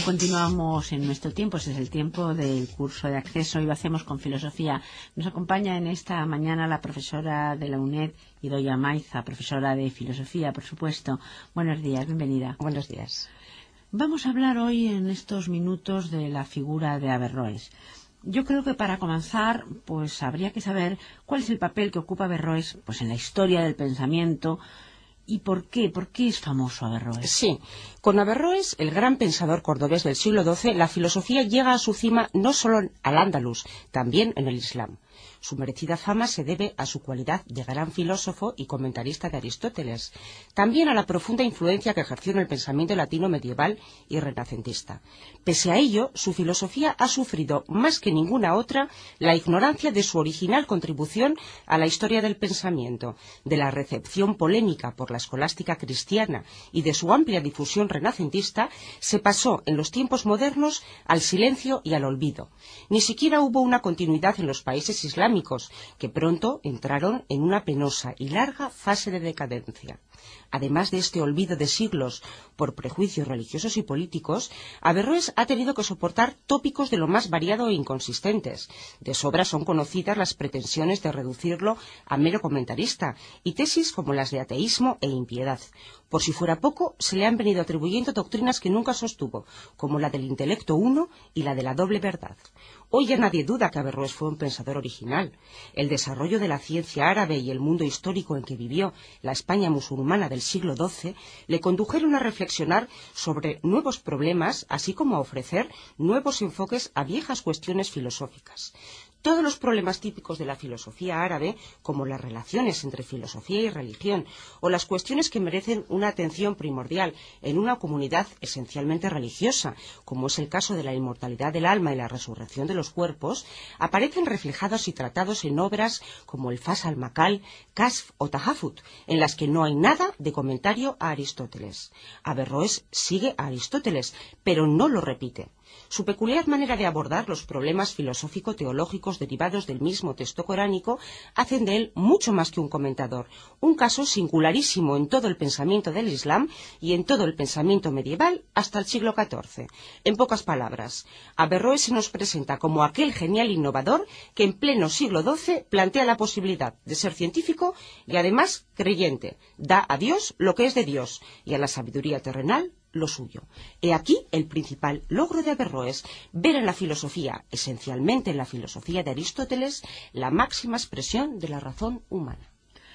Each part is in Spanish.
Continuamos en nuestro tiempo, ese es el tiempo del curso de acceso y lo hacemos con filosofía. Nos acompaña en esta mañana la profesora de la UNED, Idoia Maiza, profesora de filosofía, por supuesto. Buenos días, bienvenida. Buenos días. Vamos a hablar hoy en estos minutos de la figura de Averroes. Yo creo que para comenzar, pues habría que saber cuál es el papel que ocupa Averroes pues en la historia del pensamiento. ¿Y por qué? ¿Por qué es famoso Averroes? Sí, con Averroes, el gran pensador cordobés del siglo XII, la filosofía llega a su cima no solo al Andalus, también en el Islam. Su merecida fama se debe a su cualidad de gran filósofo y comentarista de Aristóteles, también a la profunda influencia que ejerció en el pensamiento latino medieval y renacentista. Pese a ello, su filosofía ha sufrido más que ninguna otra la ignorancia de su original contribución a la historia del pensamiento, de la recepción polémica por la escolástica cristiana y de su amplia difusión renacentista, se pasó en los tiempos modernos al silencio y al olvido. Ni siquiera hubo una continuidad en los países islámicos, que pronto entraron en una penosa y larga fase de decadencia. Además de este olvido de siglos por prejuicios religiosos y políticos, Averroes ha tenido que soportar tópicos de lo más variado e inconsistentes. De sobra son conocidas las pretensiones de reducirlo a mero comentarista y tesis como las de ateísmo e impiedad. Por si fuera poco, se le han venido atribuyendo doctrinas que nunca sostuvo, como la del intelecto uno y la de la doble verdad. Hoy ya nadie duda que Averroes fue un pensador original. El desarrollo de la ciencia árabe y el mundo histórico en que vivió la España musulmana del siglo XII le condujeron a reflexionar sobre nuevos problemas, así como a ofrecer nuevos enfoques a viejas cuestiones filosóficas. Todos los problemas típicos de la filosofía árabe, como las relaciones entre filosofía y religión, o las cuestiones que merecen una atención primordial en una comunidad esencialmente religiosa, como es el caso de la inmortalidad del alma y la resurrección de los cuerpos, aparecen reflejados y tratados en obras como el Fas al-Makal, Kasf o Tahafut, en las que no hay nada de comentario a Aristóteles. Averroes sigue a Aristóteles, pero no lo repite. Su peculiar manera de abordar los problemas filosófico-teológicos derivados del mismo texto coránico hacen de él mucho más que un comentador, un caso singularísimo en todo el pensamiento del Islam y en todo el pensamiento medieval hasta el siglo XIV. En pocas palabras, Averroes se nos presenta como aquel genial innovador que en pleno siglo XII plantea la posibilidad de ser científico y además creyente, da a Dios lo que es de Dios y a la sabiduría terrenal lo suyo. He aquí el principal logro de Averroes, ver en la filosofía, esencialmente en la filosofía de Aristóteles, la máxima expresión de la razón humana.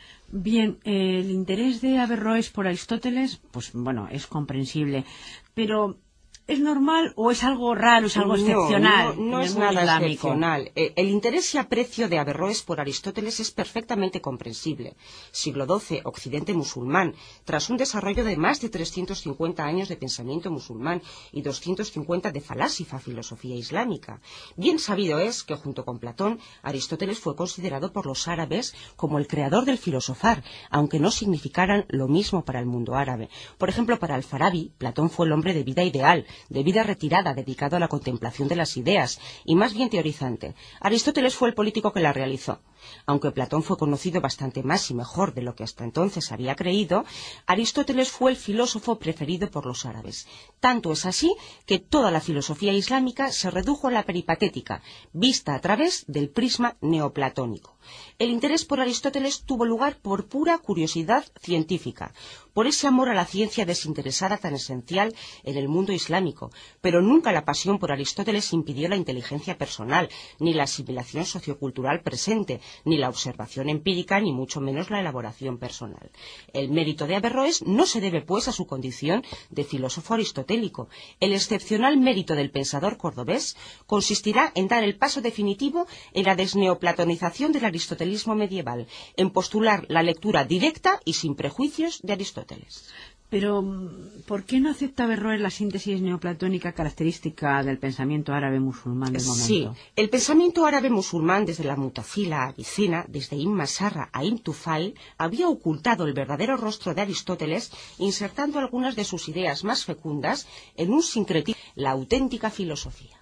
Bien, el interés de Averroes por Aristóteles, pues bueno, es comprensible, pero ¿es normal o es algo raro, es algo excepcional? No es nada excepcional. El interés y aprecio de Averroes por Aristóteles es perfectamente comprensible. Siglo XII, Occidente musulmán, tras un desarrollo de más de 350 años de pensamiento musulmán y 250 de falásica filosofía islámica. Bien sabido es que junto con Platón, Aristóteles fue considerado por los árabes como el creador del filosofar, aunque no significaran lo mismo para el mundo árabe. Por ejemplo, para Al-Farabi, Platón fue el hombre de vida ideal, de vida retirada, dedicado a la contemplación de las ideas, y más bien teorizante. Aristóteles fue el político que la realizó. Aunque Platón fue conocido bastante más y mejor de lo que hasta entonces había creído, Aristóteles fue el filósofo preferido por los árabes. Tanto es así que toda la filosofía islámica se redujo a la peripatética, vista a través del prisma neoplatónico. El interés por Aristóteles tuvo lugar por pura curiosidad científica, por ese amor a la ciencia desinteresada tan esencial en el mundo islámico, pero nunca la pasión por Aristóteles impidió la inteligencia personal, ni la asimilación sociocultural presente, ni la observación empírica, ni mucho menos la elaboración personal. El mérito de Averroes no se debe, pues, a su condición de filósofo aristotélico. El excepcional mérito del pensador cordobés consistirá en dar el paso definitivo en la desneoplatonización del aristotelismo medieval, en postular la lectura directa y sin prejuicios de Aristóteles. Pero, ¿por qué no acepta Averroes la síntesis neoplatónica característica del pensamiento árabe musulmán del momento? Sí, el pensamiento árabe musulmán desde la Mutazila a Avicena, desde Ibn Masarra a Ibn Tufail, había ocultado el verdadero rostro de Aristóteles, insertando algunas de sus ideas más fecundas en un sincretismo, la auténtica filosofía.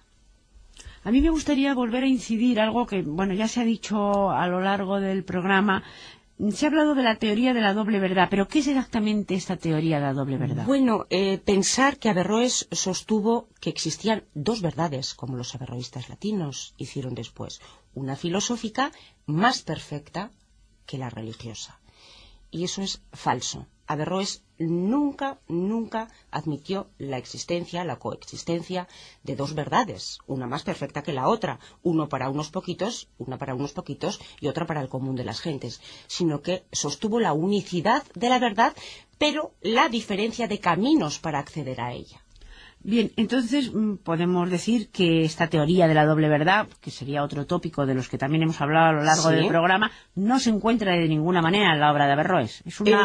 A mí me gustaría volver a incidir algo que, bueno, ya se ha dicho a lo largo del programa, Se ha hablado de la teoría de la doble verdad, pero ¿qué es exactamente esta teoría de la doble verdad? Bueno, pensar que Averroes sostuvo que existían dos verdades, como los averroístas latinos hicieron después, una filosófica más perfecta que la religiosa. Y eso es falso. Averroes nunca admitió la existencia, la coexistencia de dos verdades, una más perfecta que la otra, una para unos poquitos y otra para el común de las gentes, sino que sostuvo la unicidad de la verdad, pero la diferencia de caminos para acceder a ella. Bien, entonces podemos decir que esta teoría de la doble verdad, que sería otro tópico de los que también hemos hablado a lo largo del programa, no se encuentra de ninguna manera en la obra de Averroes.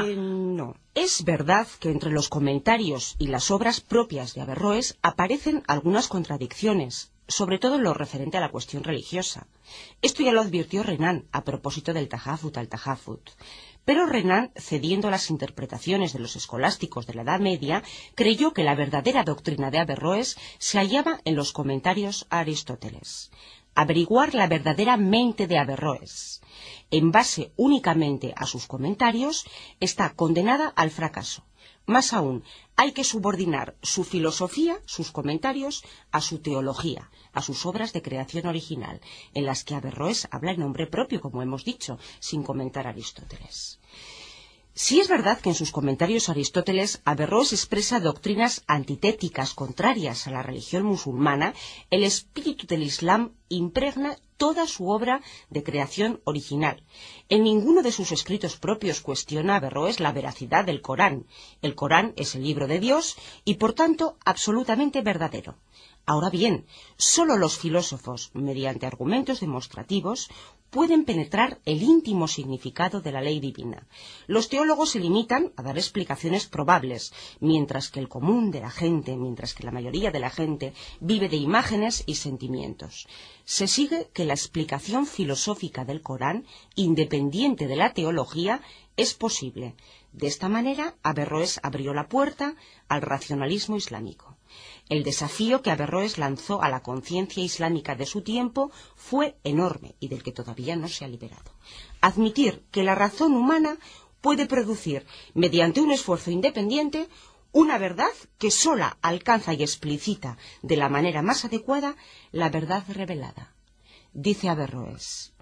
No. Es verdad que entre los comentarios y las obras propias de Averroes aparecen algunas contradicciones, sobre todo en lo referente a la cuestión religiosa. Esto ya lo advirtió Renan a propósito del Tahafut al-Tahafut. Pero Renan, cediendo a las interpretaciones de los escolásticos de la Edad Media, creyó que la verdadera doctrina de Averroes se hallaba en los comentarios a Aristóteles. Averiguar la verdadera mente de Averroes, en base únicamente a sus comentarios, está condenada al fracaso. Más aún, hay que subordinar su filosofía, sus comentarios, a su teología, a sus obras de creación original, en las que Averroes habla en nombre propio, como hemos dicho, sin comentar a Aristóteles. Si es verdad que en sus comentarios a Aristóteles Averroes expresa doctrinas antitéticas contrarias a la religión musulmana, el espíritu del Islam impregna toda su obra de creación original. En ninguno de sus escritos propios cuestiona Averroes la veracidad del Corán. El Corán es el libro de Dios y, por tanto, absolutamente verdadero. Ahora bien, solo los filósofos, mediante argumentos demostrativos, pueden penetrar el íntimo significado de la ley divina. Los teólogos se limitan a dar explicaciones probables, mientras que el común de la gente, mientras que la mayoría de la gente vive de imágenes y sentimientos. Se sigue que la explicación filosófica del Corán, independiente de la teología, es posible. De esta manera, Averroes abrió la puerta al racionalismo islámico. El desafío que Averroes lanzó a la conciencia islámica de su tiempo fue enorme y del que todavía no se ha liberado. Admitir que la razón humana puede producir, mediante un esfuerzo independiente, una verdad que sola alcanza y explicita de la manera más adecuada la verdad revelada. Dice Averroes: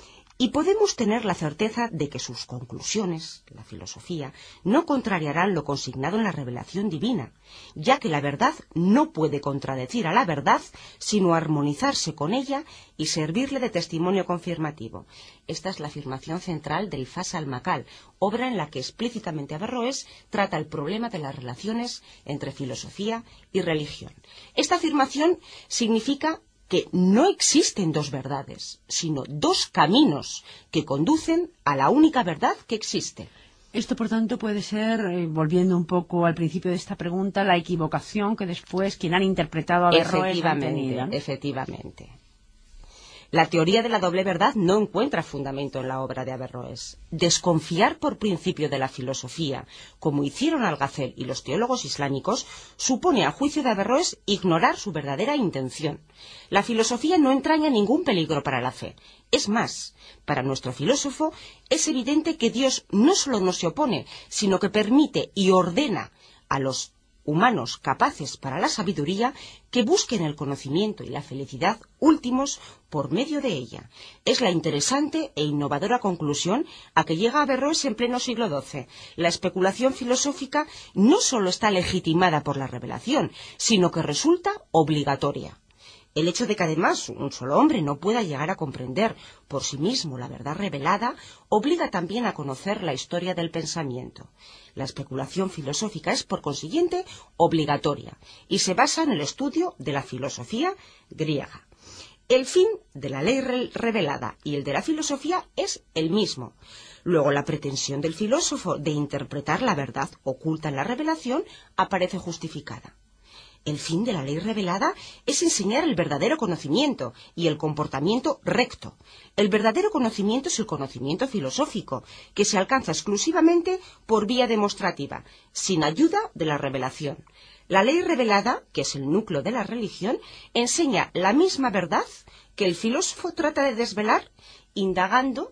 y podemos tener la certeza de que sus conclusiones, la filosofía, no contrariarán lo consignado en la revelación divina, ya que la verdad no puede contradecir a la verdad, sino armonizarse con ella y servirle de testimonio confirmativo. Esta es la afirmación central del Fas al-Makal, obra en la que explícitamente Averroes trata el problema de las relaciones entre filosofía y religión. Esta afirmación significa que no existen dos verdades, sino dos caminos que conducen a la única verdad que existe. Esto, por tanto, puede ser, volviendo un poco al principio de esta pregunta, la equivocación que después quien han interpretado a Averroes han tenido, ¿no? Efectivamente. La teoría de la doble verdad no encuentra fundamento en la obra de Averroes. Desconfiar por principio de la filosofía, como hicieron Algafel y los teólogos islámicos, supone, a juicio de Averroes, ignorar su verdadera intención. La filosofía no entraña ningún peligro para la fe. Es más, para nuestro filósofo es evidente que Dios no solo no se opone, sino que permite y ordena a los humanos capaces para la sabiduría que busquen el conocimiento y la felicidad últimos por medio de ella. Es la interesante e innovadora conclusión a que llega Averroes en pleno siglo XII. La especulación filosófica no solo está legitimada por la revelación, sino que resulta obligatoria. El hecho de que además un solo hombre no pueda llegar a comprender por sí mismo la verdad revelada obliga también a conocer la historia del pensamiento. La especulación filosófica es, por consiguiente, obligatoria y se basa en el estudio de la filosofía griega. El fin de la ley revelada y el de la filosofía es el mismo. Luego, la pretensión del filósofo de interpretar la verdad oculta en la revelación aparece justificada. El fin de la ley revelada es enseñar el verdadero conocimiento y el comportamiento recto. El verdadero conocimiento es el conocimiento filosófico, que se alcanza exclusivamente por vía demostrativa, sin ayuda de la revelación. La ley revelada, que es el núcleo de la religión, enseña la misma verdad que el filósofo trata de desvelar, indagando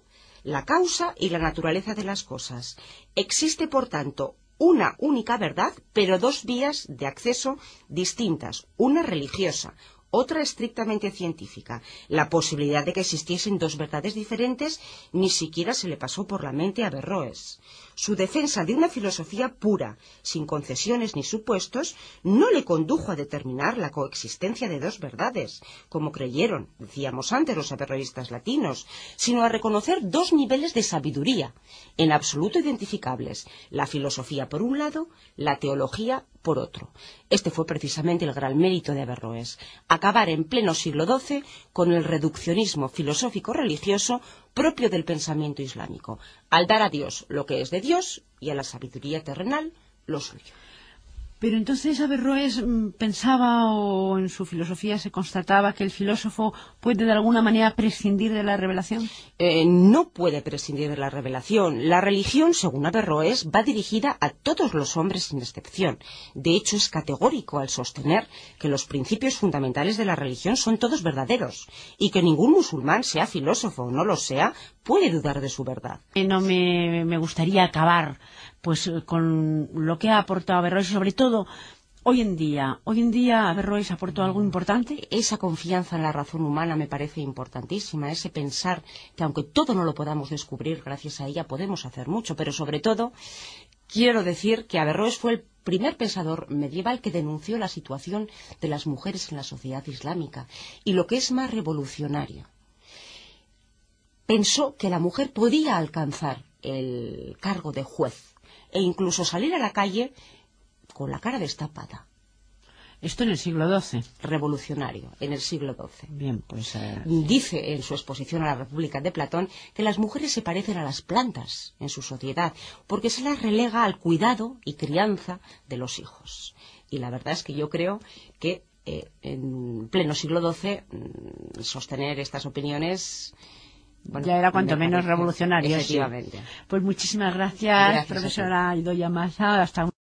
la causa y la naturaleza de las cosas. Existe, por tanto, una única verdad, pero dos vías de acceso distintas, una religiosa, otra estrictamente científica. La posibilidad de que existiesen dos verdades diferentes ni siquiera se le pasó por la mente a Averroes. Su defensa de una filosofía pura, sin concesiones ni supuestos, no le condujo a determinar la coexistencia de dos verdades, como creyeron, decíamos antes, los averroístas latinos, sino a reconocer dos niveles de sabiduría, en absoluto identificables, la filosofía por un lado, la teología por otro. Este fue precisamente el gran mérito de Averroes, acabar en pleno siglo XII con el reduccionismo filosófico-religioso propio del pensamiento islámico, al dar a Dios lo que es de Dios y a la sabiduría terrenal lo suyo. Pero entonces Averroes pensaba, o en su filosofía se constataba, que el filósofo puede de alguna manera prescindir de la revelación. No puede prescindir de la revelación. La religión, según Averroes, va dirigida a todos los hombres sin excepción. De hecho, es categórico al sostener que los principios fundamentales de la religión son todos verdaderos y que ningún musulmán, sea filósofo o no lo sea, puede dudar de su verdad. No me gustaría acabar pues con lo que ha aportado Averroes, sobre todo hoy en día Averroes aportó algo importante. Esa confianza en la razón humana me parece importantísima, ese pensar que aunque todo no lo podamos descubrir, gracias a ella podemos hacer mucho, pero sobre todo quiero decir que Averroes fue el primer pensador medieval que denunció la situación de las mujeres en la sociedad islámica y, lo que es más revolucionario, pensó que la mujer podía alcanzar el cargo de juez e incluso salir a la calle con la cara destapada. Esto en el siglo XII. Revolucionario, en el siglo XII. Bien, pues... Dice en su exposición a la República de Platón que las mujeres se parecen a las plantas en su sociedad, porque se las relega al cuidado y crianza de los hijos. Y la verdad es que yo creo que en pleno siglo XII sostener estas opiniones... Bueno, ya era cuanto menos revolucionario. Efectivamente. Sí. Pues muchísimas gracias profesora Idoia Maza. Hasta